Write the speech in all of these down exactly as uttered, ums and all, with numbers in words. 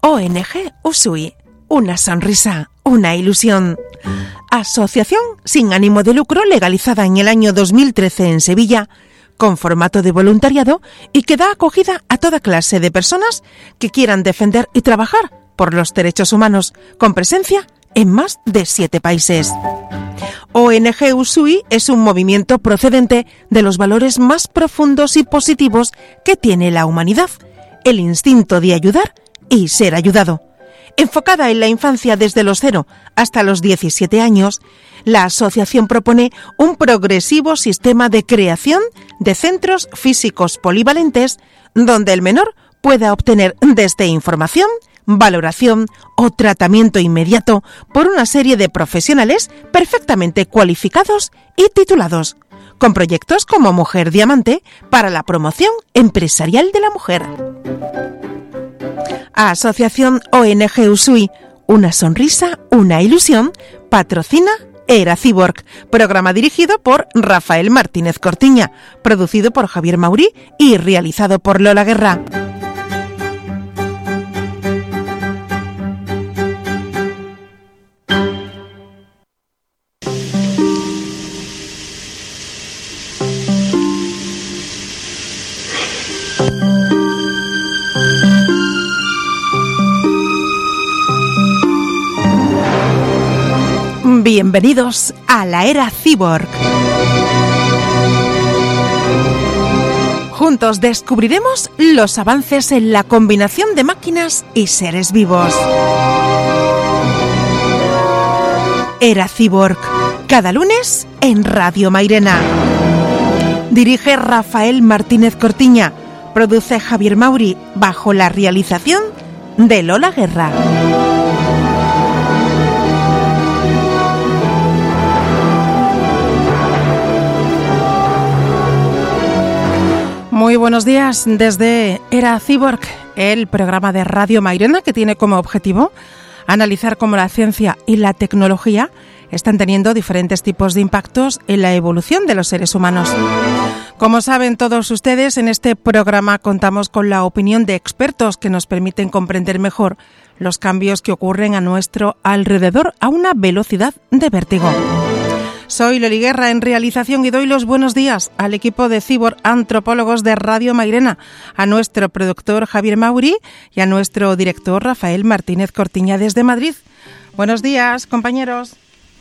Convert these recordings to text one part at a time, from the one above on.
O N G Usui, una sonrisa, una ilusión. Asociación sin ánimo de lucro legalizada en el año dos mil trece en Sevilla, con formato de voluntariado y que da acogida a toda clase de personas que quieran defender y trabajar por los derechos humanos, con presencia en más de siete países. O N G Usui es un movimiento procedente de los valores más profundos y positivos que tiene la humanidad, el instinto de ayudar y ser ayudado. Enfocada en la infancia desde los cero hasta los diecisiete años, la asociación propone un progresivo sistema de creación de centros físicos polivalentes donde el menor pueda obtener desde información, valoración o tratamiento inmediato por una serie de profesionales perfectamente cualificados y titulados, con proyectos como Mujer Diamante para la promoción empresarial de la mujer. Asociación O N G Usui, una sonrisa, una ilusión, patrocina Era Cyborg, programa dirigido por Rafael Martínez Cortiña, producido por Javier Maurí y realizado por Lola Guerra. Bienvenidos a la Era Cyborg. Juntos descubriremos los avances en la combinación de máquinas y seres vivos. Era Cyborg, cada lunes en Radio Mairena. Dirige Rafael Martínez Cortiña, produce Javier Maurí, bajo la realización de Lola Guerra. Muy buenos días desde Era Cyborg, el programa de Radio Mairena que tiene como objetivo analizar cómo la ciencia y la tecnología están teniendo diferentes tipos de impactos en la evolución de los seres humanos. Como saben todos ustedes, en este programa contamos con la opinión de expertos que nos permiten comprender mejor los cambios que ocurren a nuestro alrededor a una velocidad de vértigo. Soy Loli Guerra en realización y doy los buenos días al equipo de Cyborg Antropólogos de Radio Mairena, a nuestro productor Javier Maurí y a nuestro director Rafael Martínez Cortiña desde Madrid. Buenos días, compañeros.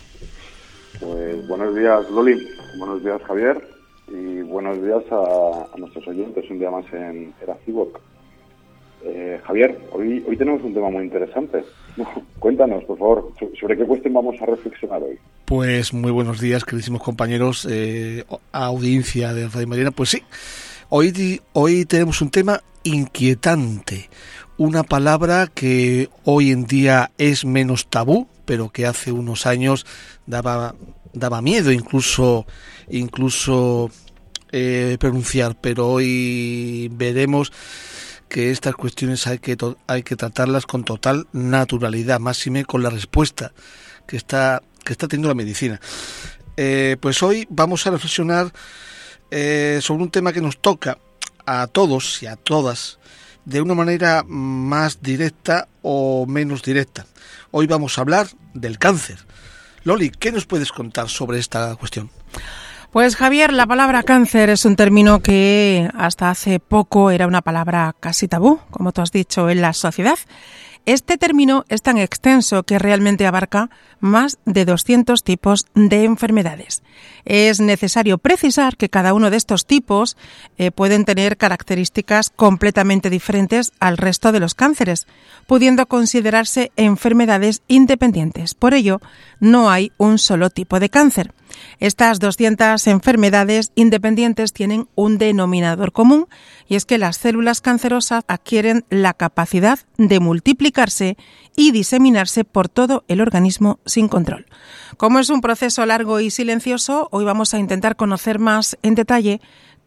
Pues buenos días, Loli. Buenos días, Javier. Y buenos días a, a nuestros oyentes un día más en Era Cyborg. Eh, Javier, hoy, hoy tenemos un tema muy interesante. Cuéntanos, por favor, sobre qué cuestión vamos a reflexionar hoy. Pues muy buenos días, queridísimos compañeros, eh, audiencia de Radio Mairena. Pues sí, hoy, hoy tenemos un tema inquietante, una palabra que hoy en día es menos tabú, pero que hace unos años daba, daba miedo incluso, incluso eh, pronunciar, pero hoy veremos que estas cuestiones hay que to- hay que tratarlas con total naturalidad, máxime con la respuesta que está que está teniendo la medicina. Eh, pues hoy vamos a reflexionar eh, sobre un tema que nos toca a todos y a todas de una manera más directa o menos directa. Hoy vamos a hablar del cáncer. Loli, ¿qué nos puedes contar sobre esta cuestión? Pues Javier, la palabra cáncer es un término que hasta hace poco era una palabra casi tabú, como tú has dicho, en la sociedad. Este término es tan extenso que realmente abarca más de doscientos tipos de enfermedades. Es necesario precisar que cada uno de estos tipos eh, pueden tener características completamente diferentes al resto de los cánceres, pudiendo considerarse enfermedades independientes. Por ello, no hay un solo tipo de cáncer. Estas doscientas enfermedades independientes tienen un denominador común, y es que las células cancerosas adquieren la capacidad de multiplicarse y diseminarse por todo el organismo sin control. Como es un proceso largo y silencioso, hoy vamos a intentar conocer más en detalle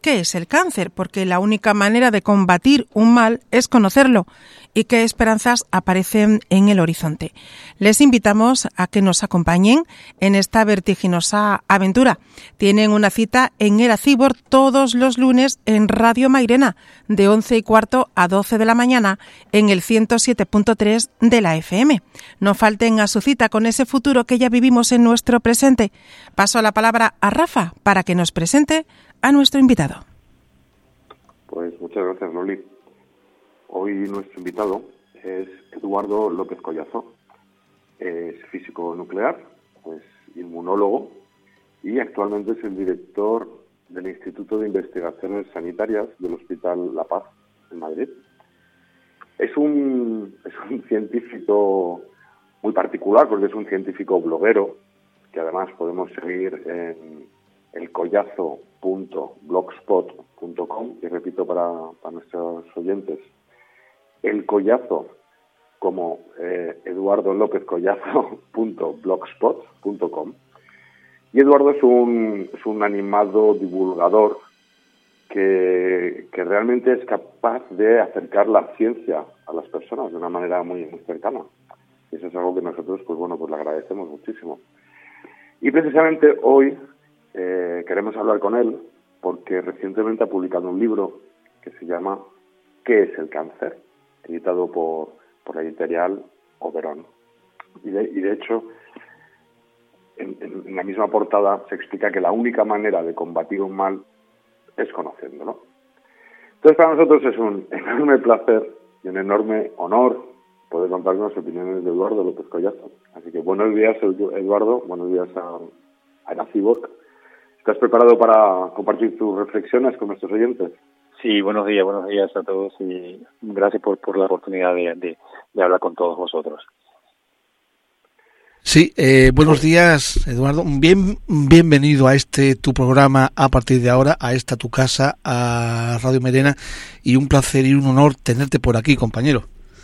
¿qué es el cáncer? Porque la única manera de combatir un mal es conocerlo y qué esperanzas aparecen en el horizonte. Les invitamos a que nos acompañen en esta vertiginosa aventura. Tienen una cita en Eracibor todos los lunes en Radio Mairena, de once y cuarto a doce de la mañana, en el ciento siete punto tres de la F M. No falten a su cita con ese futuro que ya vivimos en nuestro presente. Paso la palabra a Rafa para que nos presente a nuestro invitado. Pues muchas gracias, Loli. Hoy nuestro invitado es Eduardo López Collazo. Es físico nuclear, es inmunólogo y actualmente es el director del Instituto de Investigaciones Sanitarias del Hospital La Paz en Madrid. Es un, es un científico muy particular porque es un científico bloguero que además podemos seguir en elcollazo punto blogspot punto com, y repito para, para nuestros oyentes, el Collazo como eh, Eduardo López Collazo punto blogspot punto com. Y Eduardo es un, es un animado divulgador que, que realmente es capaz de acercar la ciencia a las personas de una manera muy, muy cercana. Y eso es algo que nosotros, pues bueno, pues le agradecemos muchísimo. Y precisamente hoy eh, queremos hablar con él porque recientemente ha publicado un libro que se llama ¿Qué es el cáncer?, editado por, por la editorial Oberón. Y de, y de hecho, en, en, en la misma portada se explica que la única manera de combatir un mal es conociéndolo. Entonces, para nosotros es un enorme placer y un enorme honor poder contar con las opiniones de Eduardo López Collazo. Así que buenos días, Eduardo, buenos días a, a Eracibor. ¿Estás preparado para compartir tus reflexiones con nuestros oyentes? Sí, buenos días, buenos días a todos y gracias por, por la oportunidad de, de, de hablar con todos vosotros. Sí, eh, buenos días, Eduardo. Bien, bienvenido a este tu programa a partir de ahora, a esta tu casa, a Radio Mairena, y un placer y un honor tenerte por aquí, compañero.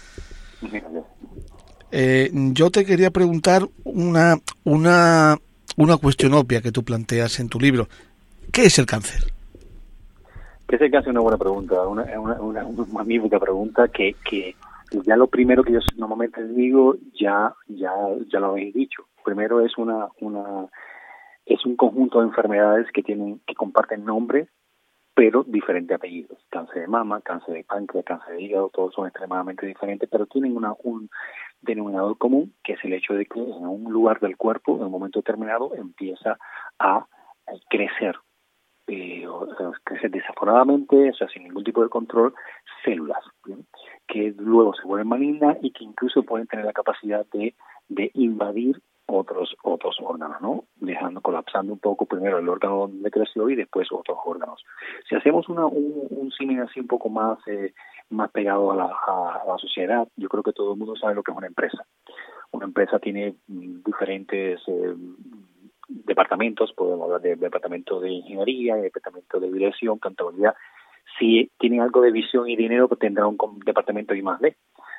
Eh, yo te quería preguntar una, una, una cuestión obvia que tú planteas en tu libro. ¿Qué es el cáncer? ¿Qué es el cáncer? Una buena pregunta, una, una, una, una magnífica pregunta que, que ya lo primero que yo normalmente digo ya ya ya lo habéis dicho. Primero es una una es un conjunto de enfermedades que tienen que comparten nombres pero diferentes apellidos. Cáncer de mama, cáncer de páncreas, cáncer de hígado, todos son extremadamente diferentes, pero tienen una un denominador común, que es el hecho de que en un lugar del cuerpo, en un momento determinado, empieza a crecer, eh, o sea, crecer desaforadamente, o sea, sin ningún tipo de control, células, ¿bien?, que luego se vuelven malignas y que incluso pueden tener la capacidad de, de invadir otros otros órganos, ¿no? Dejando, colapsando un poco primero el órgano donde creció y después otros órganos. Si hacemos una, un, un símil así un poco más eh, más pegado a la, a, a la sociedad, yo creo que todo el mundo sabe lo que es una empresa. Una empresa tiene mm, diferentes eh, departamentos, podemos hablar de departamento de ingeniería, de departamento de dirección, contabilidad. Si tienen algo de visión y dinero, pues tendrá un departamento de I más D.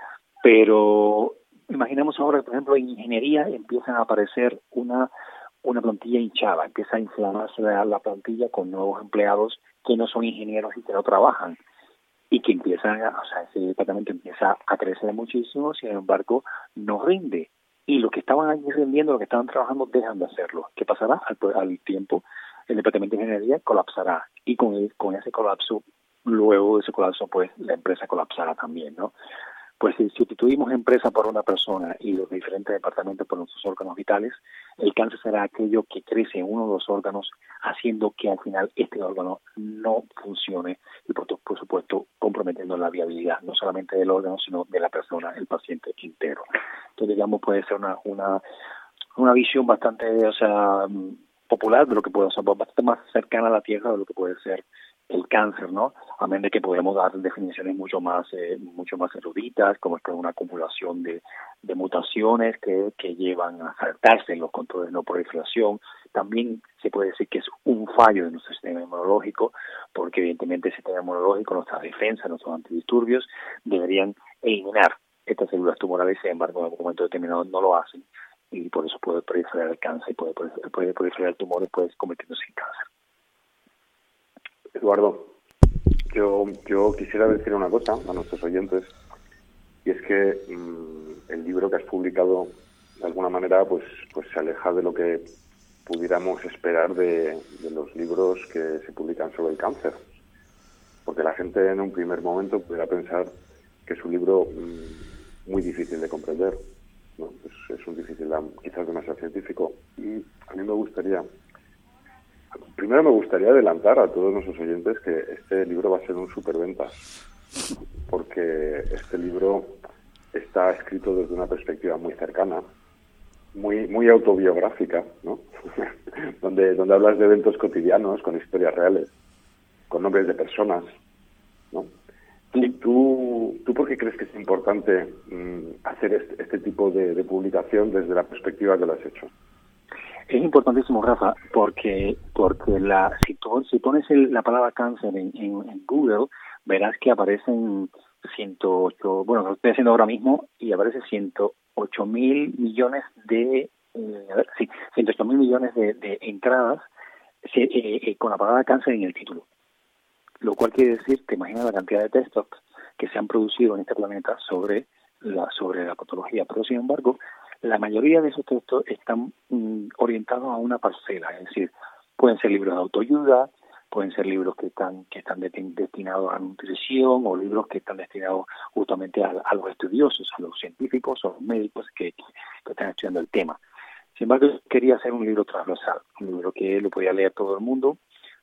Pero imaginemos ahora, por ejemplo, en ingeniería empiezan a aparecer una una plantilla hinchada, empieza a inflamarse la, la plantilla con nuevos empleados que no son ingenieros y que no trabajan y que empiezan, a, o sea, ese departamento empieza a crecer muchísimo, sin embargo, no rinde. Y los que estaban allí rindiendo, los que estaban trabajando, dejan de hacerlo. ¿Qué pasará? Al, al tiempo, el departamento de ingeniería colapsará y con, el, con ese colapso, luego de ese colapso, pues la empresa colapsará también, ¿no? Pues si sustituimos empresa por una persona y los diferentes departamentos por nuestros órganos vitales, el cáncer será aquello que crece en uno de los órganos, haciendo que al final este órgano no funcione y por, por supuesto comprometiendo la viabilidad no solamente del órgano sino de la persona, el paciente entero. Entonces, digamos, puede ser una una una visión bastante, o sea, popular de lo que puede ser, bastante más cercana a la tierra de lo que puede ser el cáncer, ¿no? A menos de que podemos dar definiciones mucho más eh, mucho más eruditas, como es que una acumulación de, de mutaciones que, que llevan a saltarse en los controles de no proliferación. También se puede decir que es un fallo de nuestro sistema inmunológico, porque evidentemente el sistema inmunológico, nuestra defensa, nuestros antidisturbios, deberían eliminar estas células tumorales, sin embargo, en algún momento determinado no lo hacen, y por eso puede proliferar el cáncer y puede, puede proliferar el tumor y puede convertirse en cáncer. Eduardo, yo, yo quisiera decir una cosa a nuestros oyentes, y es que mmm, el libro que has publicado, de alguna manera, pues, pues se aleja de lo que pudiéramos esperar de, de los libros que se publican sobre el cáncer. Porque la gente en un primer momento pudiera pensar que es un libro mmm, muy difícil de comprender, ¿no? Es, es un difícil, quizás demasiado científico. Y a mí me gustaría, primero me gustaría adelantar a todos nuestros oyentes que este libro va a ser un superventas, porque este libro está escrito desde una perspectiva muy cercana, muy muy autobiográfica, ¿no? donde donde hablas de eventos cotidianos, con historias reales, con nombres de personas, ¿no? ¿Y tú, tú por qué crees que es importante mmm, hacer este, este tipo de, de publicación desde la perspectiva que lo has hecho? Es importantísimo, Rafa, porque porque la si, tú, si pones el, la palabra cáncer en, en, en Google, verás que aparecen ciento ocho, bueno, lo estoy haciendo ahora mismo, y aparece ciento ocho mil millones de, eh, a ver, sí, ciento ocho mil millones de, de entradas sí, eh, eh, con la palabra cáncer en el título. Lo cual quiere decir, te imaginas la cantidad de textos que se han producido en este planeta sobre la sobre la patología, pero sin embargo, la mayoría de esos textos están mm, orientados a una parcela, es decir, pueden ser libros de autoayuda, pueden ser libros que están que están destinados a nutrición, o libros que están destinados justamente a, a los estudiosos, a los científicos o a los médicos que, que están estudiando el tema. Sin embargo, quería hacer un libro transversal, un libro que lo podía leer todo el mundo,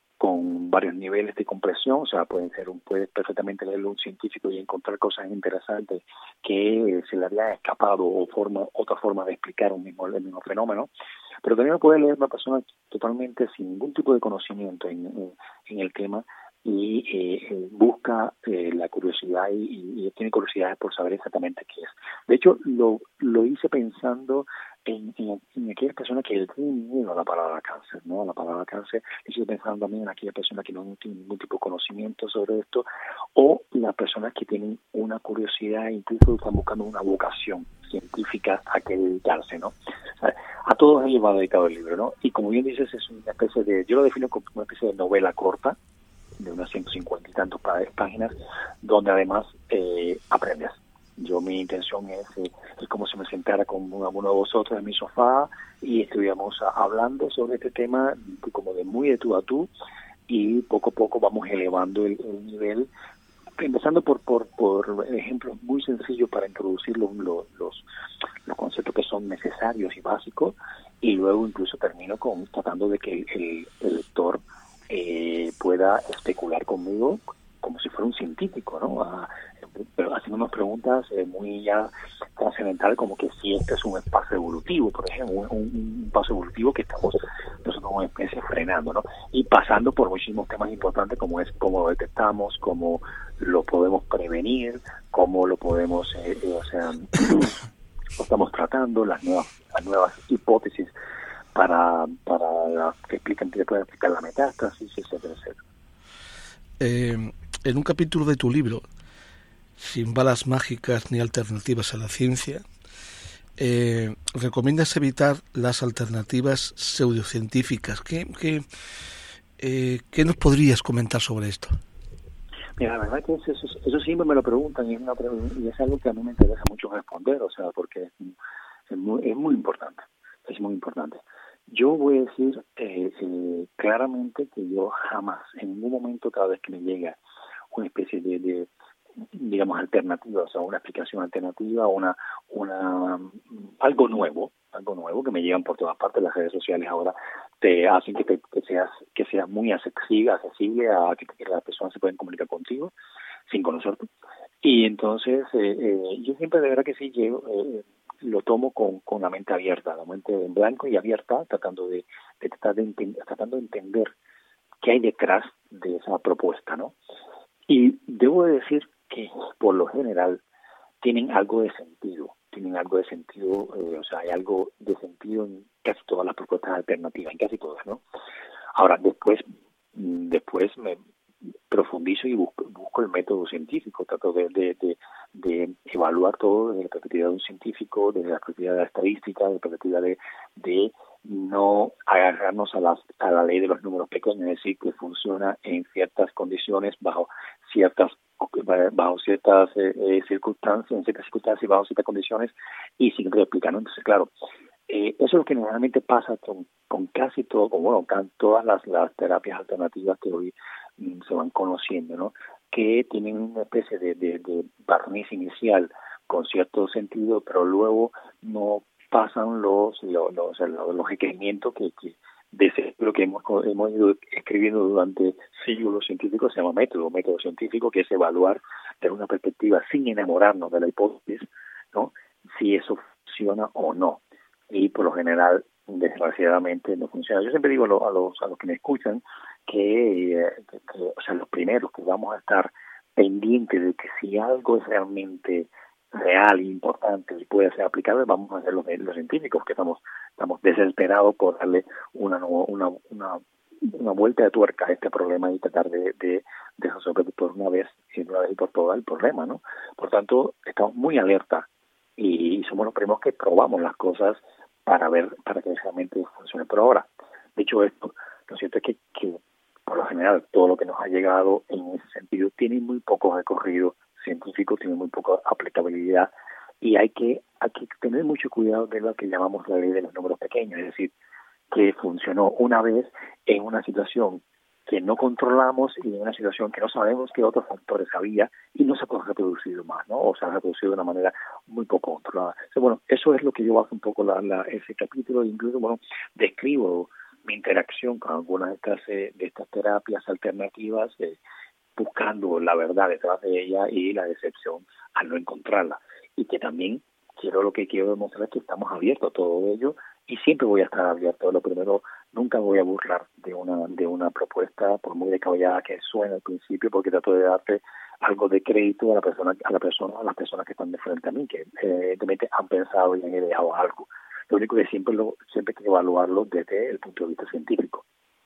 con varios niveles de compresión, o sea, pueden ser un, puedes perfectamente leerlo un científico y encontrar cosas interesantes que eh, se le habían escapado, o forma, otra forma de explicar un mismo, el mismo fenómeno, pero también lo puede leer una persona totalmente sin ningún tipo de conocimiento en, en, en el tema, y eh, busca eh, la curiosidad y, y tiene curiosidad por saber exactamente qué es. De hecho, lo, lo hice pensando en, en, en aquellas personas que tienen miedo a la palabra cáncer, ¿no? A la palabra cáncer. Estoy pensando también en aquellas personas que no tienen ningún tipo de conocimiento sobre esto, o las personas que tienen una curiosidad, incluso están buscando una vocación científica a que dedicarse, ¿no? O sea, a todos ellos va dedicado el libro, ¿no? Y como bien dices, es una especie de, yo lo defino como una especie de novela corta, de unas ciento cincuenta y tantas páginas, donde además eh, aprendes. Yo, mi intención es, eh, es como si me sentara con alguno de vosotros en mi sofá y estuviéramos hablando sobre este tema como de muy de tú a tú, y poco a poco vamos elevando el, el nivel, empezando por por por ejemplos muy sencillos para introducir los, los, los, los conceptos que son necesarios y básicos, y luego incluso termino con tratando de que el, el lector eh, pueda especular conmigo como si fuera un científico, ¿no? A, pero haciendo unas preguntas eh, muy ya trascendentales, como que si este es un espacio evolutivo, por ejemplo, un, un, un paso evolutivo que estamos nosotros como especie frenando, ¿no? Y pasando por muchísimos temas importantes, como es cómo lo detectamos, cómo lo podemos prevenir, cómo lo podemos, eh, eh, o sea, lo estamos tratando, las nuevas, las nuevas hipótesis para para que expliquen, que puedan explicar la metástasis, etcétera, etcétera. Eh, en un capítulo de tu libro, Sin balas mágicas ni alternativas a la ciencia, eh, recomiendas evitar las alternativas pseudocientíficas. ¿Qué, qué, eh, ¿Qué nos podrías comentar sobre esto? Mira, la verdad es que eso, eso, eso siempre me lo preguntan, y es, una, y es algo que a mí me interesa mucho responder, o sea, porque es, es, muy, es muy importante, es muy importante. Yo voy a decir eh, eh, claramente que yo jamás, en ningún momento, cada vez que me llega una especie de, de digamos, alternativa, o sea, una explicación alternativa, una, una, algo nuevo, algo nuevo que me llegan por todas partes. Las redes sociales ahora te hacen que, te, que seas, que seas muy accesible, accesible a que, que las personas se pueden comunicar contigo sin conocerte. Y entonces, eh, eh, yo siempre de verdad que sí llego, eh, lo tomo con, con la mente abierta, la mente en blanco y abierta, tratando de, de, tratar de ent- tratando de entender qué hay detrás de esa propuesta, ¿no? Y debo de decir que por lo general tienen algo de sentido, tienen algo de sentido, eh, o sea, hay algo de sentido en casi todas las propuestas alternativas, en casi todas, ¿no? Ahora, después, después me profundizo y busco, busco el método científico, trato de, de, de, de evaluar todo desde la perspectiva de un científico, desde la perspectiva de la estadística, desde la perspectiva de, de no agarrarnos a, las, a la ley de los números pequeños, es decir, que funciona en ciertas condiciones, bajo ciertas bajo ciertas eh, circunstancias, en ciertas circunstancias y bajo ciertas condiciones, y siempre explicar, ¿no? Entonces, claro, eh, eso es lo que normalmente pasa con, con casi todo, con, bueno, con todas las, las terapias alternativas que hoy mm, se van conociendo, ¿no? Que tienen una especie de, de, de barniz inicial con cierto sentido, pero luego no pasan los los, los, los, los requerimientos que, que de ese lo que hemos, hemos ido escribiendo durante siglos científicos, se llama método, método científico, que es evaluar desde una perspectiva sin enamorarnos de la hipótesis, ¿no? Si eso funciona o no. Y por lo general, desgraciadamente, no funciona. Yo siempre digo a los, a los, a los que me escuchan que, eh, que, que, o sea, los primeros que vamos a estar pendientes de que si algo es realmente real e importante y puede ser aplicable, vamos a hacer los, los científicos, que estamos estamos desesperados por darle una una una una vuelta de tuerca a este problema y tratar de, de, de resolver por una vez y una vez y por todas el problema, ¿no? Por tanto, estamos muy alerta y, y somos los primeros que probamos las cosas para ver, para que realmente funcione. Pero ahora, dicho esto, lo cierto es que, que por lo general todo lo que nos ha llegado en ese sentido tiene muy poco recorrido científico, tiene muy poca aplicabilidad, y hay que, hay que tener mucho cuidado de lo que llamamos la ley de los números pequeños, es decir, que funcionó una vez en una situación que no controlamos y en una situación que no sabemos qué otros factores había y no se puede reproducir más, ¿no? O se ha reproducido de una manera muy poco controlada. Entonces, bueno, eso es lo que yo baso un poco la, la, ese capítulo, incluso, bueno, describo mi interacción con algunas de estas, eh, de estas terapias alternativas, eh, buscando la verdad detrás de ella y la decepción al no encontrarla. Y que también quiero lo que quiero demostrar es que estamos abiertos a todo ello y siempre voy a estar abierto. Lo primero, nunca voy a burlar de una de una propuesta, por muy descabellada que suene al principio, porque trato de darte algo de crédito a la persona, a la persona, a las personas que están de frente a mí, que evidentemente han pensado y han ideado algo. Lo único que siempre lo siempre hay que evaluarlo desde el punto de vista científico.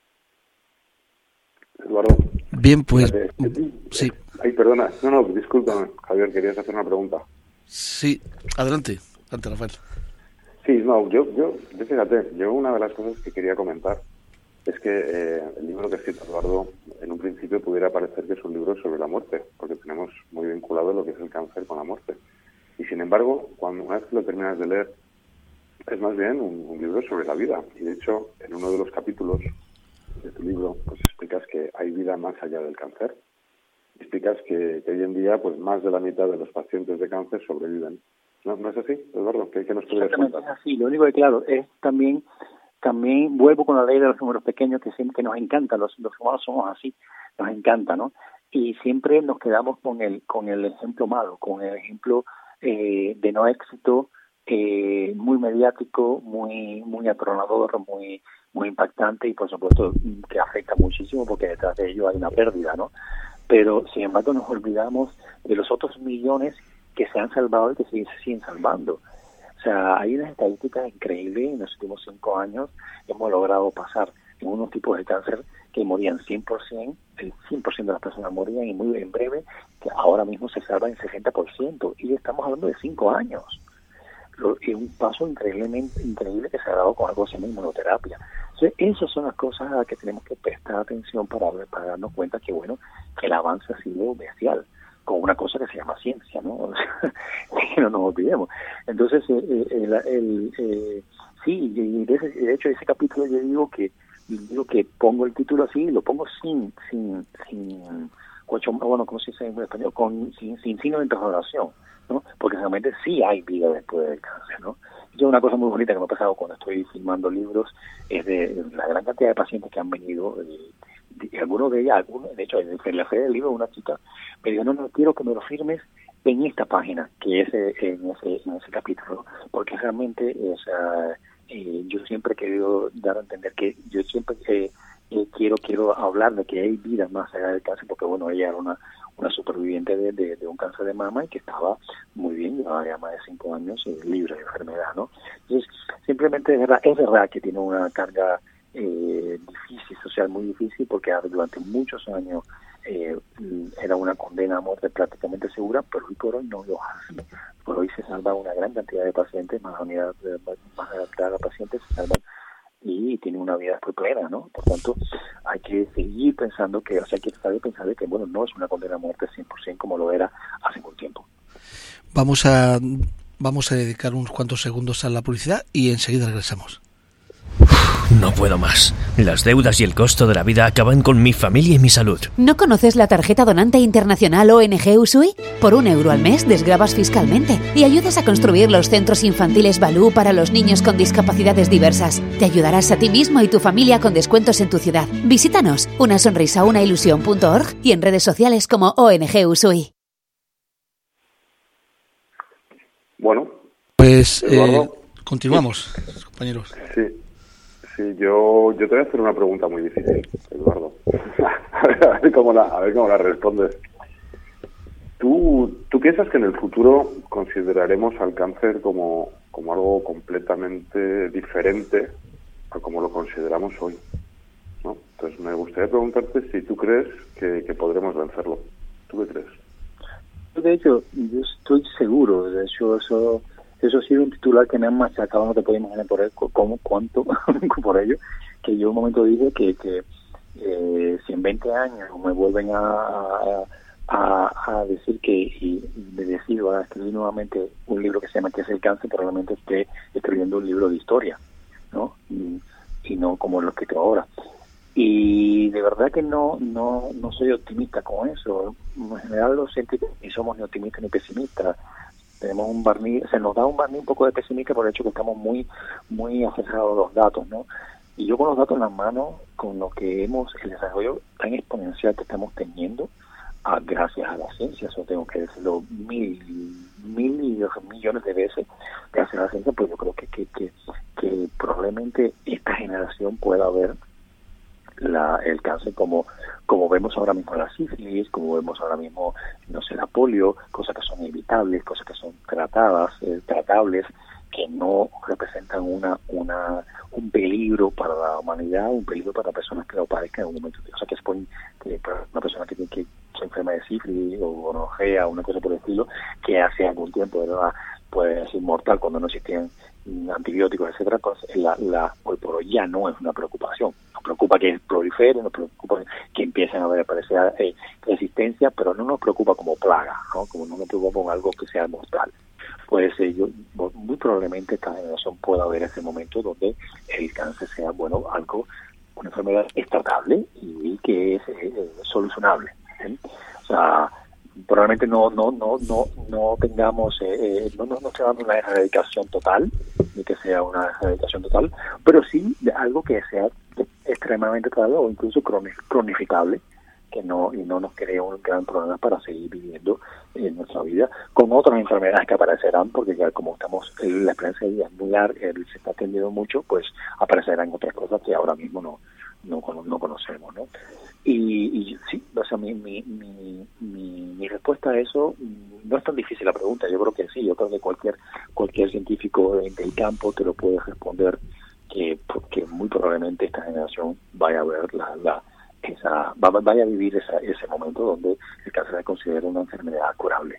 Eduardo. Bien, pues Fíjate, sí. Ay, perdona. No, no, discúlpame, Javier, querías hacer una pregunta. Sí, adelante, adelante, Rafael. Sí, no, yo, yo, yo fíjate, yo una de las cosas que quería comentar es que eh, el libro que ha escrito Eduardo, en un principio pudiera parecer que es un libro sobre la muerte, porque tenemos muy vinculado lo que es el cáncer con la muerte. Y sin embargo, cuando una vez que lo terminas de leer, es más bien un, un libro sobre la vida. Y de hecho, en uno de los capítulos de tu libro, pues explicas que hay vida más allá del cáncer. Explicas que, que hoy en día, pues más de la mitad de los pacientes de cáncer sobreviven. ¿No, no es así, Eduardo? ¿Qué, qué nos podrías Exactamente, contar? es así. Lo único que, claro, es también, también vuelvo con la ley de los números pequeños, que siempre que nos encanta, los, los humanos somos así, nos encanta, ¿no? Y siempre nos quedamos con el, con el ejemplo malo, con el ejemplo eh, de no éxito, eh, muy mediático, muy, muy atronador, muy, muy impactante y, por supuesto, que afecta muchísimo porque detrás de ello hay una pérdida, ¿no? Pero, sin embargo, nos olvidamos de los otros millones que se han salvado y que se siguen salvando. O sea, hay unas estadísticas increíbles. En los últimos cinco años hemos logrado pasar en unos tipos de cáncer que morían cien por ciento, el cien por ciento de las personas morían y muy en breve, que ahora mismo se salvan en sesenta por ciento. Y estamos hablando de cinco años. Y un paso increíblemente increíble que se ha dado con algo que se llama inmunoterapia. Entonces, esas son las cosas a las que tenemos que prestar atención para, para darnos cuenta que, bueno, que el avance ha sido bestial, con una cosa que se llama ciencia, ¿no? Que no nos olvidemos. Entonces, eh, el, el, eh, sí, y de, ese, de hecho, ese capítulo yo digo que digo que pongo el título así, lo pongo sin, sin, sin, bueno, ¿cómo se dice en español? Con, sin, sin signo de interrogación, ¿no? Porque realmente sí hay vida después del cáncer, ¿no? Yo una cosa muy bonita que me ha pasado cuando estoy filmando libros es de la gran cantidad de pacientes que han venido, eh, de, algunos de ellas, algunos, de hecho, en la feria del libro una chica me dijo, no, no, quiero que me lo firmes en esta página, que es en ese, en ese capítulo, porque realmente es, uh, eh, yo siempre he querido dar a entender que yo siempre eh, eh, quiero quiero hablar de que hay vida más allá del cáncer, porque bueno, ella era una una superviviente de, de, de un cáncer de mama y que estaba muy bien, llevaba ya más de cinco años eh, libre de enfermedad, ¿no? Entonces, simplemente es verdad, es verdad que tiene una carga eh, difícil, social muy difícil, porque durante muchos años eh, era una condena a muerte prácticamente segura, pero hoy por hoy no lo hace. Por hoy se salva una gran cantidad de pacientes, más unidad, más de cada paciente se salvan y tienen una vida después plena, ¿no? Por tanto, hay que seguir pensando que, o sea, hay que saber pensar de que, bueno, no es una condena a muerte cien por ciento como lo era hace un tiempo. Vamos a, vamos a dedicar unos cuantos segundos a la publicidad y enseguida regresamos. No puedo más. Las deudas y el costo de la vida acaban con mi familia y mi salud. ¿No conoces la tarjeta donante internacional O N G Usui? Por un euro al mes desgrabas fiscalmente y ayudas a construir los centros infantiles Balú para los niños con discapacidades diversas. Te ayudarás a ti mismo y tu familia con descuentos en tu ciudad. Visítanos, una sonrisa, una ilusión punto org y en redes sociales como O N G Usui. Bueno, pues eh, continuamos, compañeros. Sí. Sí, yo, yo te voy a hacer una pregunta muy difícil, Eduardo. a, ver, a, ver cómo la, a ver cómo la respondes. ¿Tú, ¿Tú piensas que en el futuro consideraremos al cáncer como, como algo completamente diferente a como lo consideramos hoy? ¿No? Entonces me gustaría preguntarte si tú crees que, que podremos vencerlo. ¿Tú qué crees? De hecho, yo estoy seguro, de hecho, eso... Eso ha sido un titular que me han machacado, no te puedes imaginar por él, cómo, cuánto, por ello, que yo un momento dije que, que eh, si en veinte años me vuelven a, a, a, a decir que, y me decido a escribir nuevamente un libro que se llama ¿Qué es el cáncer?, probablemente esté escribiendo un libro de historia, ¿no? Y, y no como lo que escribo ahora. Y de verdad que no no no soy optimista con eso. En general los científicos ni somos ni optimistas ni pesimistas. Tenemos un barniz, se nos da un barniz un poco de pesimista por el hecho que estamos muy muy aferrados a los datos, ¿no? Y yo con los datos en las manos, con lo que hemos, el desarrollo tan exponencial que estamos teniendo, ah, gracias a la ciencia, eso tengo que decirlo mil, mil y dos millones de veces, gracias a la ciencia, pues yo creo que, que, que, que probablemente esta generación pueda ver la, el cáncer como como vemos ahora mismo la sífilis, como vemos ahora mismo, no sé, la polio, cosas que son evitables, cosas que son tratadas, eh, tratables, que no representan una una un peligro para la humanidad, un peligro para personas que lo padezcan en un momento. O sea, que es por, que para una persona que tiene que se enferma de sífilis o gonorrea o una cosa por el estilo, que hace algún tiempo era puede ser mortal cuando no existían antibióticos, etcétera, la, la, hoy por hoy ya no es una preocupación. Nos preocupa que prolifere, nos preocupa que empiecen a aparecer eh, resistencia, pero no nos preocupa como plaga, ¿no? Como no nos preocupa con algo que sea mortal. Pues eh, yo, muy probablemente esta generación pueda haber ese momento donde el cáncer sea, bueno, algo, una enfermedad tratable y que es eh, solucionable, ¿sí? O sea, probablemente no no no no no tengamos eh, no no no sea una erradicación total, ni que sea una erradicación total, pero sí de algo que sea extremadamente tratable o incluso cronificable, que no y no nos cree un gran problema para seguir viviendo en nuestra vida con otras enfermedades que aparecerán, porque ya como estamos la experiencia de vida es muy larga, se está atendiendo mucho, pues aparecerán otras cosas que ahora mismo no no, no conocemos, ¿no? Y, y sí, o sea, mi, mi, mi, mi, mi respuesta a eso no es tan difícil la pregunta. Yo creo que sí, yo creo que cualquier cualquier científico del campo te lo puede responder, que porque muy probablemente esta generación vaya a ver la, la esa vaya a vivir esa, ese momento donde el cáncer se considera una enfermedad curable.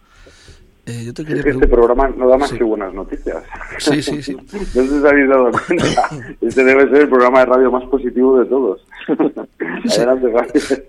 Eh, yo te quería es que este programa no da más sí. que buenas noticias. Sí, sí, sí. No sé si os habéis dado cuenta. Este debe ser el programa de radio más positivo de todos. Sí. Adelante, gracias.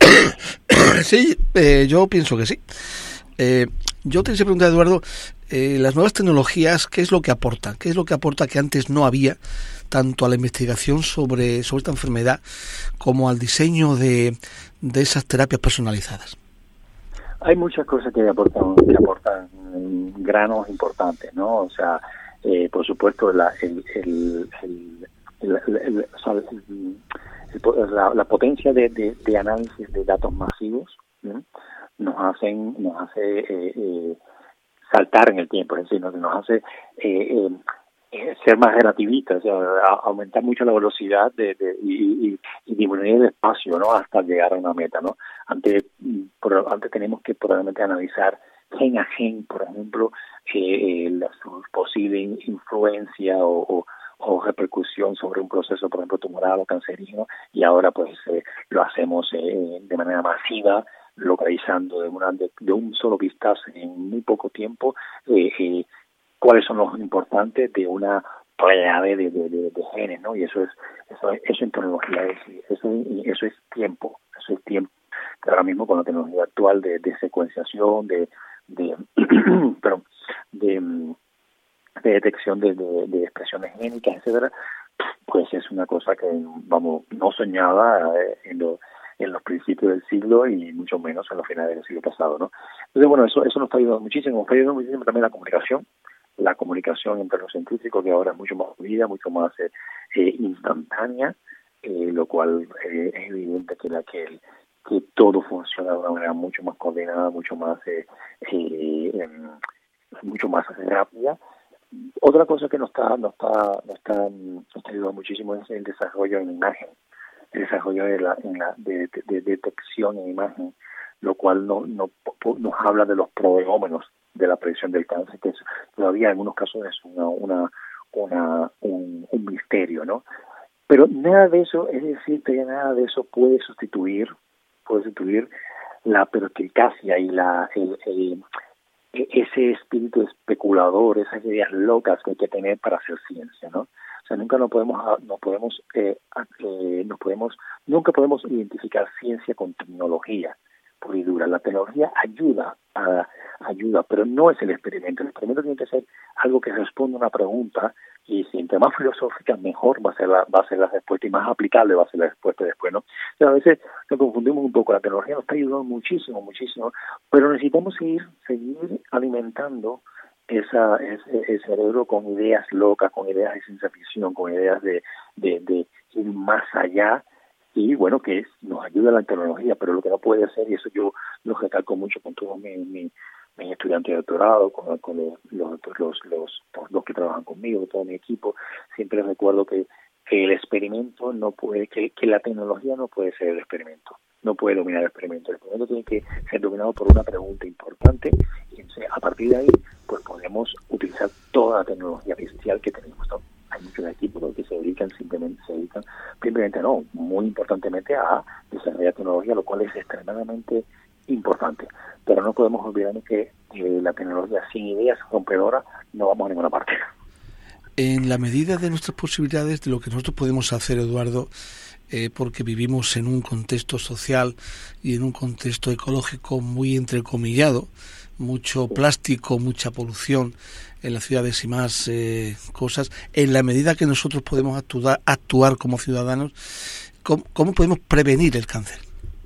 Sí, eh, yo pienso que sí. Eh, yo te quería preguntar, Eduardo, eh, las nuevas tecnologías, ¿qué es lo que aportan? ¿Qué es lo que aporta que antes no había, tanto a la investigación sobre, sobre esta enfermedad como al diseño de, de esas terapias personalizadas? Hay muchas cosas que aportan que aportan granos importantes, ¿no? O sea, eh, por supuesto, la, el, el, el, el, el, el, o sea, el, el, la, la potencia de, de, de análisis de datos masivos, ¿sí? nos hacen nos hace eh, eh, saltar en el tiempo, es decir, nos, nos hace eh, eh, ser más relativistas, o sea, a, aumentar mucho la velocidad de, de y, y, y disminuir el espacio, ¿no? Hasta llegar a una meta, ¿no? Antes, por, antes tenemos que probablemente analizar gen a gen, por ejemplo, eh, la, su posible influencia o, o, o repercusión sobre un proceso, por ejemplo, tumoral o cancerígeno, y ahora pues eh, lo hacemos eh, de manera masiva, localizando de, una, de, de un solo vistazo en muy poco tiempo eh, eh, cuáles son los importantes de una playa de, de, de, de genes, ¿no? Y eso es eso, eso en tecnología es eso, eso es tiempo, eso es tiempo. Que ahora mismo con la tecnología actual de, de secuenciación, de de pero de, de detección de, de, de expresiones génicas, etcétera, pues es una cosa que vamos no soñaba eh, en los en los principios del siglo y mucho menos en los finales del siglo pasado, ¿no? Entonces, bueno, eso eso nos está ayudando muchísimo, nos está ayudando muchísimo también la comunicación, la comunicación entre los científicos, que ahora es mucho más fluida, mucho más eh, eh, instantánea, eh, lo cual eh, es evidente que la que el, que todo funciona de una manera mucho más coordinada, mucho más eh, eh, eh, mucho más rápida. Otra cosa que nos está nos está nos está, nos está ayudando muchísimo es el desarrollo en imagen, el desarrollo de la, en la de, de, de detección en imagen, lo cual no, no nos habla de los prolegómenos de la predicción del cáncer, que es, todavía en algunos casos es una una una un, un misterio, ¿no? Pero nada de eso, es decir, que nada de eso puede sustituir puede sustituir la perspicacia y la el, el, ese espíritu especulador, esas ideas locas que hay que tener para hacer ciencia, ¿no? O sea, nunca no podemos no podemos eh, eh, no podemos nunca podemos identificar ciencia con tecnología pura y dura. La tecnología ayuda a, ayuda, pero no es el experimento. El experimento tiene que ser algo que responda a una pregunta, y si entre más filosófica mejor va a ser la va a ser la respuesta, y más aplicable va a ser la respuesta después, ¿no? O sea, a veces nos confundimos un poco. La tecnología nos está ayudando muchísimo, muchísimo, pero necesitamos seguir seguir alimentando esa ese, ese cerebro con ideas locas, con ideas de ciencia ficción, con ideas de de, de ir más allá. Y bueno, que es, nos ayuda la tecnología, pero lo que no puede ser, y eso yo lo recalco mucho con todos mis mi, mi estudiantes de doctorado, con, con los, los, los, los, los que trabajan conmigo, todo mi equipo, siempre recuerdo que, que el experimento no puede, que, que la tecnología no puede ser el experimento, no puede dominar el experimento. El experimento tiene que ser dominado por una pregunta importante, y entonces, a partir de ahí, pues podemos utilizar toda la tecnología artificial que tenemos, ¿no? Hay muchos equipos que se dedican simplemente, se dedican simplemente no, muy importantemente a desarrollar tecnología, lo cual es extremadamente importante. Pero no podemos olvidarnos que eh, la tecnología sin ideas rompedoras no vamos a ninguna parte. En la medida de nuestras posibilidades, de lo que nosotros podemos hacer, Eduardo, eh, porque vivimos en un contexto social y en un contexto ecológico muy entrecomillado, mucho plástico, mucha polución en las ciudades y más eh, cosas, en la medida que nosotros podemos actuar, actuar como ciudadanos, ¿cómo, cómo podemos prevenir el cáncer?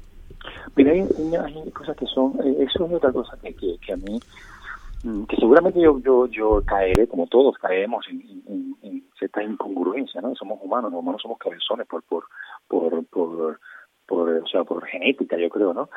Mira, hay, hay cosas que son, eso es otra cosa que, que, que a mí, que seguramente yo yo yo caeré, como todos caemos en, en, en cierta incongruencia, ¿no? Somos humanos, los humanos somos cabezones por por por por, por o sea, por genética, yo creo, ¿no?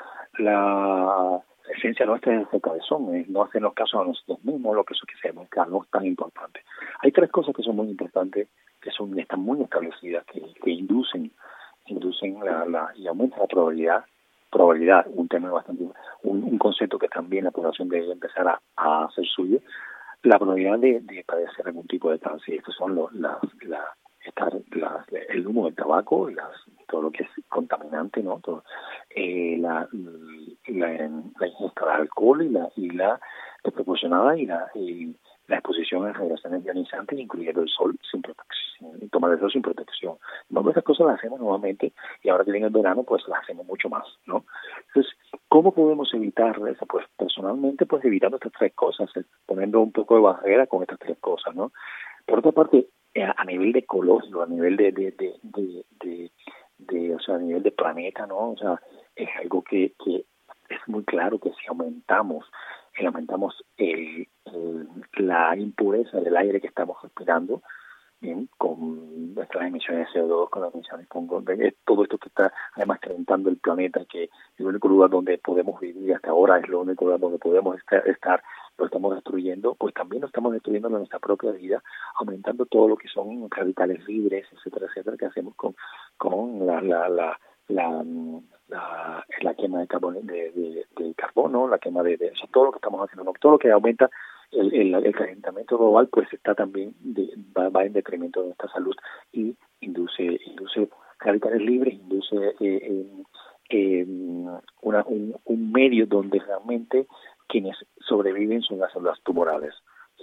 La La esencia nuestra es el cabezón, es no hacernos caso a nosotros mismos, lo que eso que sabemos que no es tan importante. Hay tres cosas que son muy importantes, que son están muy establecidas, que, que inducen inducen la, la y aumentan la probabilidad, probabilidad, un tema bastante, un, un concepto que también la población debe empezar a, a hacer suyo, la probabilidad de, de padecer algún tipo de cáncer. Estos son los, las, las estar las, el humo del tabaco, las, todo lo que es contaminante, ¿no? Todo, eh, la, la, la ingesta de alcohol y la y la desproporcionada y la y la exposición a radiaciones ionizantes, incluyendo el sol sin protección, tomar el sol sin protección. No, esas cosas las hacemos nuevamente, y ahora que viene el verano, pues las hacemos mucho más, ¿no? Entonces, ¿cómo podemos evitar eso? Pues personalmente, pues evitando estas tres cosas, poniendo un poco de barrera con estas tres cosas, ¿no? Por otra parte, a nivel de ecológico, a nivel de de, de, de, de, de, o sea, a nivel de planeta, ¿no? O sea, es algo que, que es muy claro que si aumentamos, si aumentamos el, el, la impureza del aire que estamos respirando, bien, con nuestras emisiones de C O dos, con las emisiones, con, con todo esto que está además calentando el planeta, que el único lugar donde podemos vivir hasta ahora es lo único lugar donde podemos estar, estar lo estamos destruyendo, pues también lo estamos destruyendo en nuestra propia vida, aumentando todo lo que son radicales libres, etcétera, etcétera, que hacemos con con la la la la, la, la quema de carbono, de, de, de carbono, la quema de, de o sea, todo lo que estamos haciendo, ¿no? Todo lo que aumenta el, el, el calentamiento global, pues está también de, va, va en detrimento de nuestra salud y induce induce radicales libres, induce eh, eh, eh, una, un, un medio donde realmente quienes sobreviven son las células tumorales.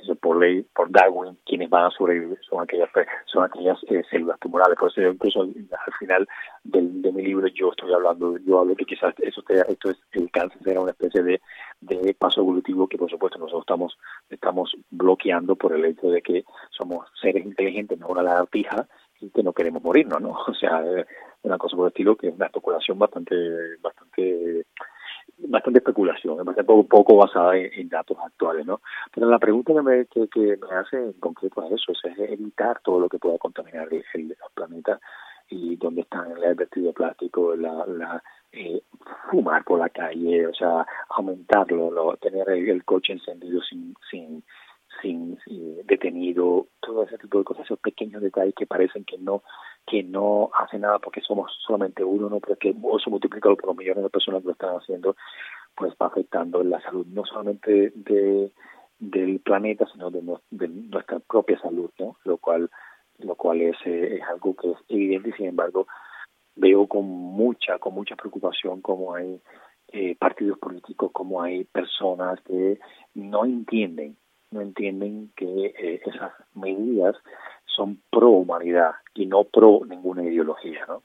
Entonces, por ley, por Darwin, quienes van a sobrevivir son aquellas son aquellas eh, células tumorales. Por eso yo incluso al final del, de mi libro yo estoy hablando, yo hablo que quizás eso sea, esto es el cáncer será una especie de, de paso evolutivo que por supuesto nosotros estamos estamos bloqueando por el hecho de que somos seres inteligentes, no una lagartija, y que no queremos morirnos, ¿no? O sea, una cosa por el estilo que es una especulación bastante bastante bastante especulación, bastante poco, poco basada en, en datos actuales, ¿no? Pero la pregunta que me, que, que me hace en concreto es eso, es evitar todo lo que pueda contaminar el, el, el planeta, y donde están el vertido de plástico, la, la eh, fumar por la calle, o sea, aumentarlo, lo, tener el, el coche encendido sin sin sin, sin detenido, todo ese tipo de cosas, esos pequeños detalles que parecen que no que no hacen nada porque somos solamente uno, no, pero que eso multiplicado por los millones de personas que lo están haciendo, pues va afectando la salud no solamente de del planeta, sino de, no, de nuestra propia salud, ¿no? Lo cual lo cual es, eh, es algo que es evidente, y sin embargo veo con mucha con mucha preocupación cómo hay eh, partidos políticos, cómo hay personas que no entienden no entienden que eh, esas medidas son pro humanidad y no pro ninguna ideología, ¿no?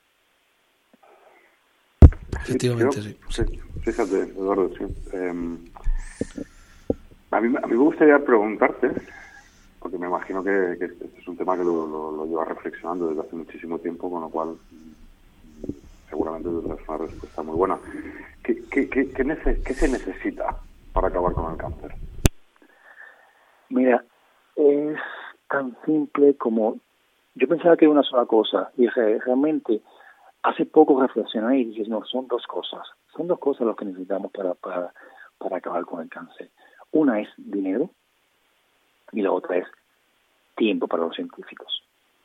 Efectivamente, sí. sí. sí. Fíjate, Eduardo, sí. Eh, a, mí, a mí me gustaría preguntarte, porque me imagino que, que este es un tema que lo, lo, lo llevas reflexionando desde hace muchísimo tiempo, con lo cual seguramente tendrás una respuesta muy buena. ¿Qué, qué, qué, qué, neces- qué se necesita para acabar con el cáncer? Mira, es tan simple como... Yo pensaba que era una sola cosa, y realmente hace poco reflexioné y dije, no, son dos cosas. Son dos cosas las que necesitamos para, para, para acabar con el cáncer. Una es dinero y la otra es tiempo para los científicos.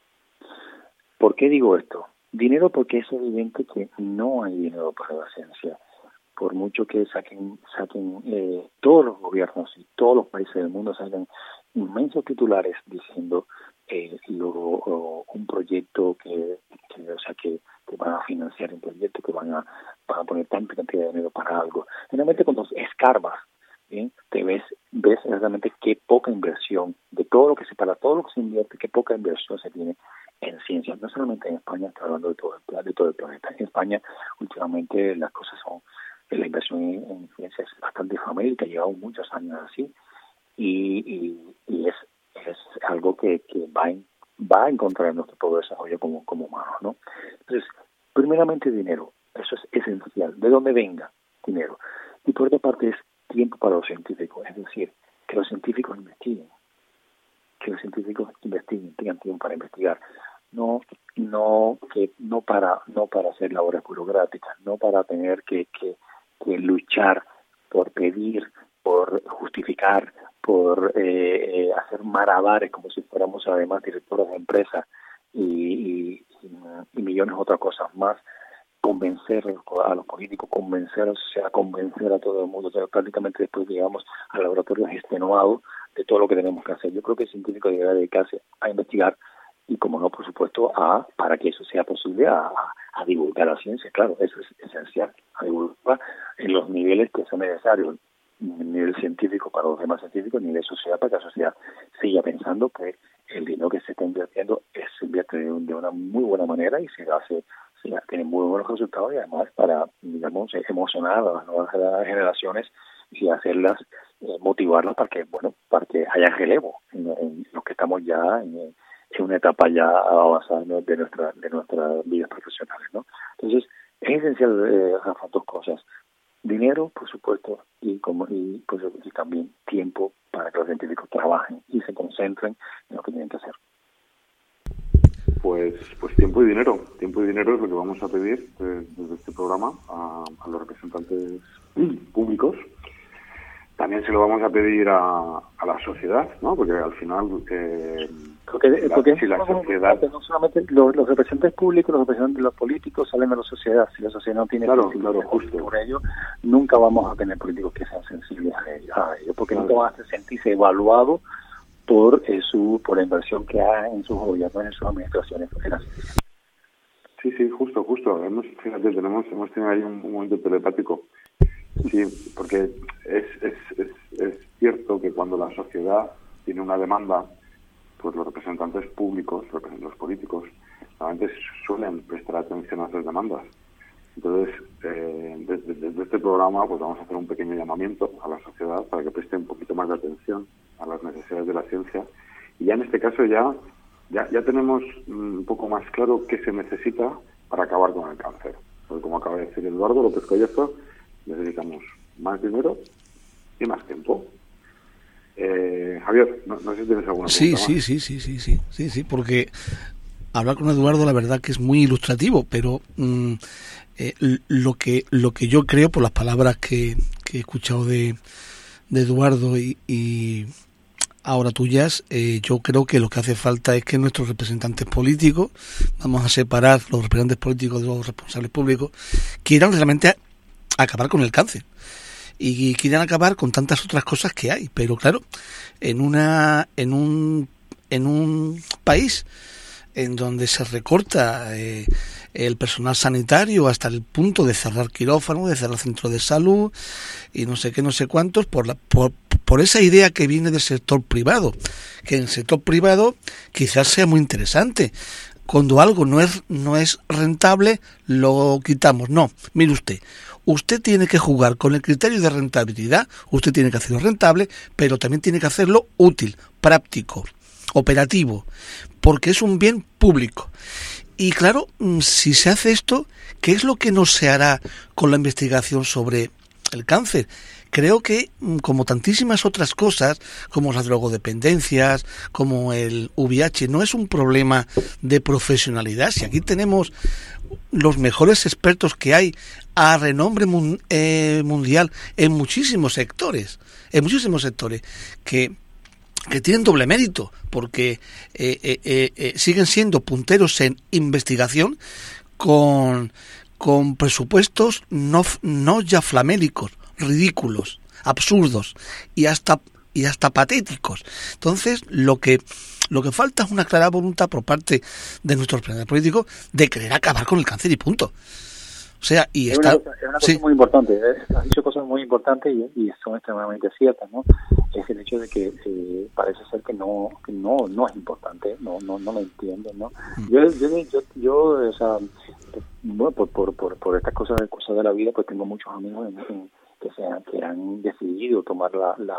¿Por qué digo esto? Dinero porque es evidente que no hay dinero para la ciencia. Por mucho que saquen saquen eh, todos los gobiernos y todos los países del mundo saquen inmensos titulares diciendo eh, lo, o, un proyecto que, que o sea que, que van a financiar un proyecto, que van a, van a poner tanta cantidad de dinero para algo. Realmente cuando escarbas, ¿sí?, te ves ves realmente qué poca inversión de todo lo que se para todo lo que se invierte, qué poca inversión se tiene en ciencia. No solamente en España, estoy hablando de todo el, de todo el planeta. En España últimamente las cosas son la inversión en, en ciencia es bastante famélica, llevamos muchos años así, y, y, y es es algo que, que va en, va en contra de nuestro propio desarrollo como, como humanos, ¿no? Entonces, primeramente dinero, eso es esencial, de dónde venga dinero. Y por otra parte es tiempo para los científicos, es decir, que los científicos investiguen, que los científicos investiguen, tengan tiempo para investigar, no no que no para no para hacer labores burocráticas, no para tener que, que que luchar por pedir, por justificar, por eh, eh, hacer malabares como si fuéramos además directores de empresas y, y, y millones de otras cosas más, convencer a los políticos, convencer a la sociedad, convencer a todo el mundo. O sea, prácticamente después llegamos al laboratorio extenuado de todo lo que tenemos que hacer. Yo creo que el científico debería dedicarse a investigar y, como no, por supuesto, a para que eso sea posible, a, a, a divulgar la ciencia. Claro, eso es esencial, a divulgar en los niveles que son necesarios, nivel científico para los demás científicos, nivel sociedad para que la sociedad siga pensando que el dinero que se está invirtiendo es, se invierte de, de una muy buena manera y se hace, se tiene muy buenos resultados, y además para, digamos, emocionar a las nuevas generaciones y hacerlas, eh, motivarlas para que, bueno, para que haya relevo en, en los que estamos ya en, en una etapa ya avanzada de nuestra de nuestras vidas profesionales, ¿no? Entonces es esencial, eh, Rafa, dos cosas: dinero, por supuesto, y como y, pues, y también tiempo para que los científicos trabajen y se concentren en lo que tienen que hacer. Pues, pues tiempo y dinero. Tiempo y dinero es lo que vamos a pedir desde, desde este programa a, a los representantes públicos. También se lo vamos a pedir a, a la sociedad, ¿no? Porque al final, eh, porque, la, porque si la sociedad... No solamente los, los representantes públicos, los representantes de los políticos salen de la sociedad. Si la sociedad no tiene claro, claro, justo. por ello, nunca vamos a tener políticos que sean sensibles a ello, a ello porque claro. Nunca van a sentirse evaluados por eh, su por la inversión que hagan en sus gobiernos, en sus administraciones. Sí, sí, justo, justo. Hemos, fíjate, tenemos, hemos tenido ahí un, un momento telepático. Sí, porque es, es, es, es cierto que cuando la sociedad tiene una demanda, pues los representantes públicos, los políticos, realmente suelen prestar atención a esas demandas. Entonces, eh, desde, desde este programa pues vamos a hacer un pequeño llamamiento a la sociedad para que preste un poquito más de atención a las necesidades de la ciencia. Y ya en este caso ya, ya, ya tenemos un poco más claro qué se necesita para acabar con el cáncer. Porque como acaba de decir Eduardo López Collazo, necesitamos más dinero y más tiempo. Eh, Javier, no, no sé si tienes alguna pregunta sí, más. Sí, sí, sí, sí, sí, sí, sí, porque hablar con Eduardo la verdad que es muy ilustrativo, pero mmm, eh, lo que lo que yo creo por las palabras que, que he escuchado de, de Eduardo y, y ahora tuyas, eh, yo creo que lo que hace falta es que nuestros representantes políticos, vamos a separar los representantes políticos de los responsables públicos, quieran realmente acabar con el cáncer. Y quieran acabar con tantas otras cosas que hay, pero claro, en una en un en un país en donde se recorta eh, el personal sanitario hasta el punto de cerrar quirófanos, de cerrar centros de salud y no sé qué, no sé cuántos, por la por, por esa idea que viene del sector privado, que en el sector privado quizás sea muy interesante. Cuando algo no es no es rentable, lo quitamos. No, mire usted, usted tiene que jugar con el criterio de rentabilidad, usted tiene que hacerlo rentable, pero también tiene que hacerlo útil, práctico, operativo, porque es un bien público. Y claro, si se hace esto, ¿qué es lo que no se hará con la investigación sobre el cáncer? Creo que, como tantísimas otras cosas, como las drogodependencias, como el V I H, no es un problema de profesionalidad. Si aquí tenemos los mejores expertos que hay a renombre mun, eh, mundial en muchísimos sectores, en muchísimos sectores, que que tienen doble mérito, porque eh, eh, eh, siguen siendo punteros en investigación con, con presupuestos no, no ya flamélicos, ridículos, absurdos y hasta y hasta patéticos. Entonces, lo que lo que falta es una clara voluntad por parte de nuestros representantes políticos de querer acabar con el cáncer y punto. O sea, y es está... una cosa, es una cosa sí. muy importante, ¿eh? Has dicho cosas muy importantes y, y son extremadamente ciertas, ¿no? Es el hecho de que eh, parece ser que no que no no es importante, no no no lo entienden, ¿no? Mm. Yo yo yo yo o sea, bueno, por por por por estas cosas cosas de la vida, pues tengo muchos amigos en, en, que se han, que han decidido tomar la la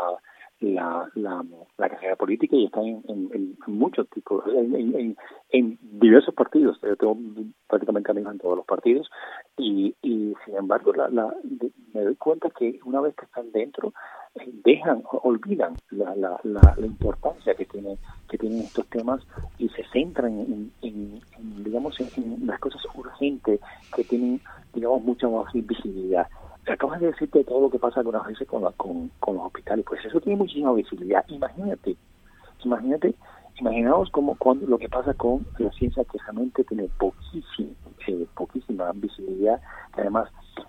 la la, la carrera política y están en, en, en muchos tipos, en, en, en diversos partidos. Yo tengo prácticamente amigos en todos los partidos y, y sin embargo la, la, de, me doy cuenta que una vez que están dentro eh, dejan, olvidan la, la, la, la importancia que tienen que tienen estos temas y se centran en, en, en digamos en, en las cosas urgentes que tienen, digamos, mucha más visibilidad. Acabas de decirte todo lo que pasa algunas veces con, la, con, con los hospitales, pues eso tiene muchísima visibilidad. Imagínate, imagínate, imaginaos cómo, cuando, lo que pasa con la ciencia, que realmente tiene poquísima, eh, poquísima visibilidad, que además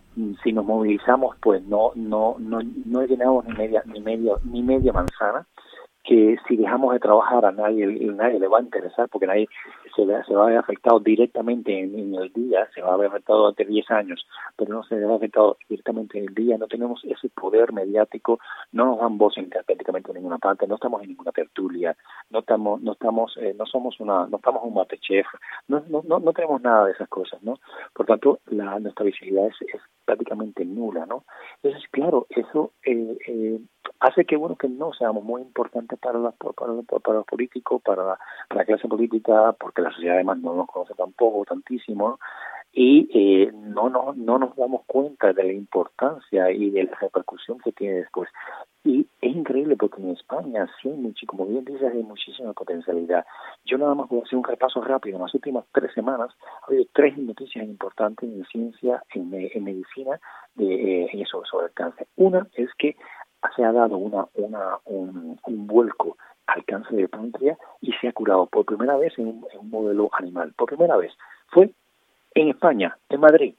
si nos movilizamos pues no no no no llenamos ni media ni media ni media manzana, que si dejamos de trabajar a nadie nadie le va a interesar, porque nadie se, ve, se va a ver afectado directamente en, en el día, se va a ver afectado durante diez años, pero no se ve afectado directamente en el día. No tenemos ese poder mediático, no nos dan voz en prácticamente en ninguna parte, no estamos en ninguna tertulia, no estamos no estamos eh, no somos una no estamos un MasterChef, no, no no no tenemos nada de esas cosas, ¿no? Por tanto, la nuestra visibilidad es, es prácticamente nula, ¿no? Entonces, claro, eso eh, eh, hace que bueno que no seamos muy importantes para la, para, para los políticos, para la, para la clase política, porque la sociedad además no nos conoce tampoco tantísimo, ¿no? Y eh, no, no, no nos damos cuenta de la importancia y de la repercusión que tiene después. Y es increíble porque en España sí hay mucho, como bien dices, hay muchísima potencialidad. Yo nada más voy a hacer un repaso rápido. En las últimas tres semanas ha habido tres noticias importantes en ciencia, en, en medicina, de, eh, en eso, sobre el cáncer. Una es que se ha dado una, una un, un vuelco al cáncer de páncreas y se ha curado por primera vez en un, en un modelo animal. Por primera vez. Fue en España, en Madrid,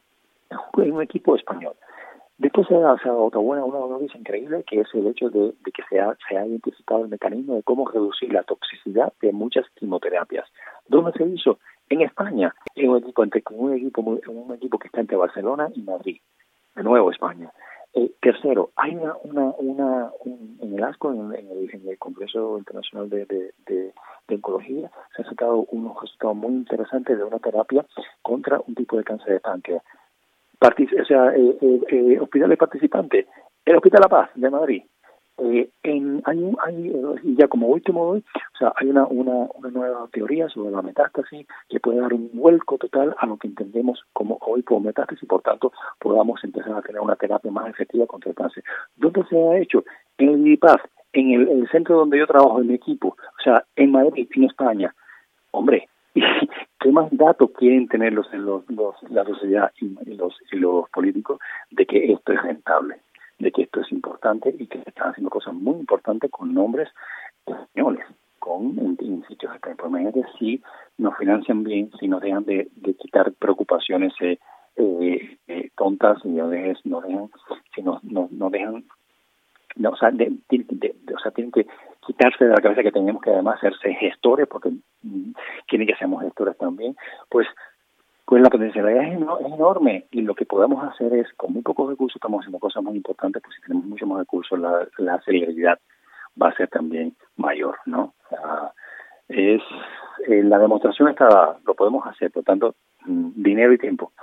en un equipo español. Después se ha dado otra buena, una noticia increíble, que es el hecho de, de que se ha, se ha identificado el mecanismo de cómo reducir la toxicidad de muchas quimioterapias. ¿Dónde se hizo? En España, en un equipo, entre, un, equipo, un equipo que está entre Barcelona y Madrid. De nuevo España. Eh, tercero, hay una, una, una un, en el ASCO, en, en, el, en el Congreso Internacional de, de, de, de Oncología, se han sacado unos resultados muy interesantes de una terapia contra un tipo de cáncer de páncreas. Partic- o sea, eh, eh, eh, hospitales participantes, el Hospital La Paz de Madrid. Eh, en, hay, un, hay y ya como último hoy, o sea, hay una, una, una nueva teoría sobre la metástasis que puede dar un vuelco total a lo que entendemos como hoy por metástasis y por tanto podamos empezar a tener una terapia más efectiva contra el cáncer. ¿Dónde se ha hecho? En el I P A F, en el, el centro donde yo trabajo, en mi equipo, o sea, en Madrid, en España. Hombre, ¿qué más datos quieren tener los, los, los, la sociedad y los, y los políticos de que esto es rentable? De que esto es importante y que se están haciendo cosas muy importantes con nombres españoles, con en, en sitios extranjeros, si nos financian bien, si nos dejan de, de quitar preocupaciones eh, eh, eh, tontas, y no dejan, no dejan, si nos no, no dejan, no, o sea, de, de, de, de, o sea, tienen que quitarse de la cabeza que tenemos que además hacerse gestores, porque mm, quieren que seamos gestores también, pues pues la potencialidad es, eno- es enorme y lo que podemos hacer es, con muy pocos recursos estamos haciendo cosas muy importantes, pues si tenemos mucho más recursos la, la celeridad va a ser también mayor, ¿no? O sea, es eh, la demostración está, lo podemos hacer, por tanto, mm, dinero y tiempo.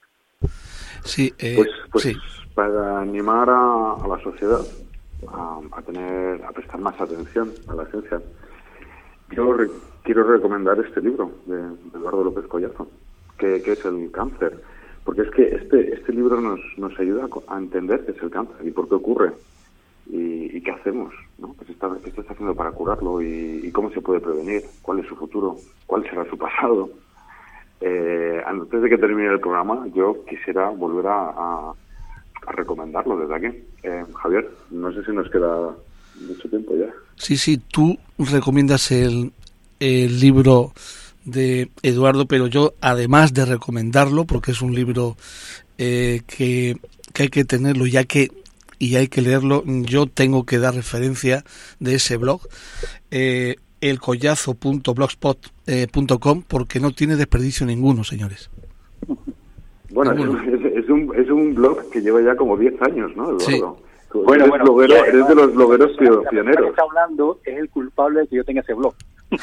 Sí, eh, Pues, pues sí. para animar a, a la sociedad a, a tener, a prestar más atención a la ciencia, yo re- quiero recomendar este libro de, de Eduardo López Collazo, que, que es el cáncer, porque es que este este libro nos nos ayuda a entender qué es el cáncer y por qué ocurre y, y qué hacemos, ¿no? Pues está, qué está haciendo para curarlo y, y cómo se puede prevenir, cuál es su futuro, cuál será su pasado. Eh, antes de que termine el programa, yo quisiera volver a, a, a recomendarlo desde aquí. Eh, Javier, no sé si nos queda mucho tiempo ya. Sí, sí, tú recomiendas el, el libro de Eduardo, pero yo, además de recomendarlo, porque es un libro eh, que, que hay que tenerlo ya que y hay que leerlo, yo tengo que dar referencia de ese blog, eh, el collazo punto blogspot punto com, porque no tiene desperdicio ninguno, señores. Bueno, es, es, un, es un blog que lleva ya como diez años, ¿no, Eduardo? Sí. Tú Bueno, eres, bueno, bloguero, además, eres de los blogueros la persona pioneros. que está hablando es el culpable de que yo tenga ese blog.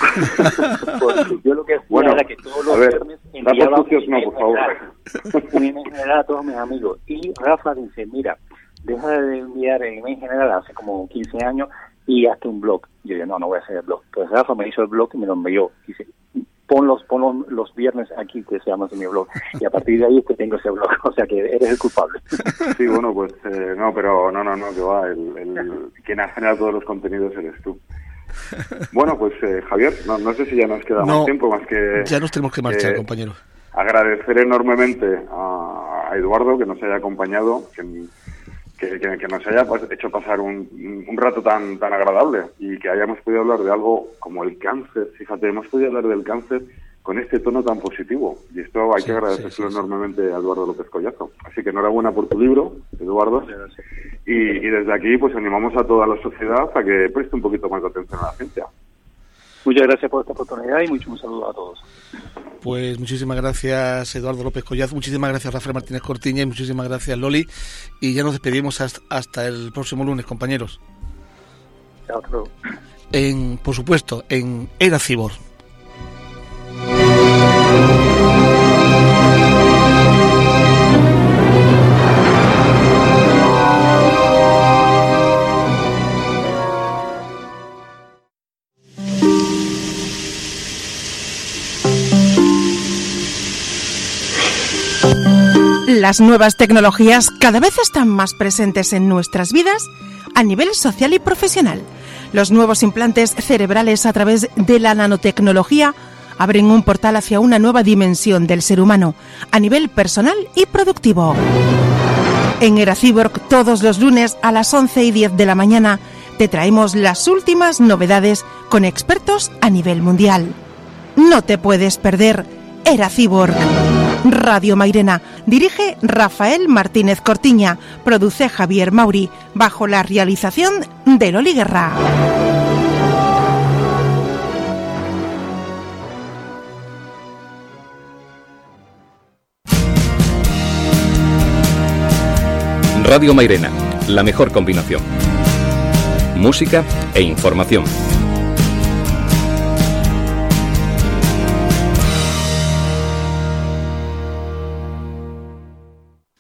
Porque yo lo que hacía Bueno, era que todos los a ver, viernes datos enviaba sucios no, por favor. un email general a todos mis amigos. Y Rafa dice, mira, deja de enviar el email general hace como quince años y hazte un blog. Yo digo, no, no voy a hacer el blog. Pues Rafa me hizo el blog y me lo envió. Dice, pon los, pon los, los viernes aquí que se llama mi blog. Y a partir de ahí es que tengo ese blog. O sea que eres el culpable. Sí, bueno, pues eh, no, pero no, no, no, que va. El, el, quien ha generado todos los contenidos eres tú. Bueno, pues eh, Javier, no, no sé si ya nos queda No, más tiempo, más que... Ya nos tenemos que marchar, eh, compañero. Agradecer enormemente a, a Eduardo que nos haya acompañado, que, que, que, que nos haya pues, hecho pasar un, un rato tan tan agradable y que hayamos podido hablar de algo como el cáncer. Fíjate, hemos podido hablar del cáncer con este tono tan positivo y esto hay Sí, que agradecérselo sí, sí, sí. enormemente a Eduardo López Collazo. Así que enhorabuena por tu libro, Eduardo. Y, y desde aquí pues animamos a toda la sociedad a que preste un poquito más de atención a la ciencia. Muchas gracias por esta oportunidad y mucho un saludo a todos. Pues muchísimas gracias, Eduardo López Collazo, muchísimas gracias, Rafael Martínez Cortiña, y muchísimas gracias, Loli, y ya nos despedimos hasta, hasta el próximo lunes, compañeros. Chao, hasta luego. En, por supuesto, en Era Cibor. Las nuevas tecnologías cada vez están más presentes en nuestras vidas a nivel social y profesional. Los nuevos implantes cerebrales a través de la nanotecnología abren un portal hacia una nueva dimensión del ser humano a nivel personal y productivo. En Eracyborg, todos los lunes a las once y diez de la mañana, te traemos las últimas novedades con expertos a nivel mundial. No te puedes perder Eracyborg. Radio Mairena. Dirige Rafael Martínez Cortiña. Produce Javier Mauri. Bajo la realización de Loli Guerra. Radio Mairena, la mejor combinación. Música e información.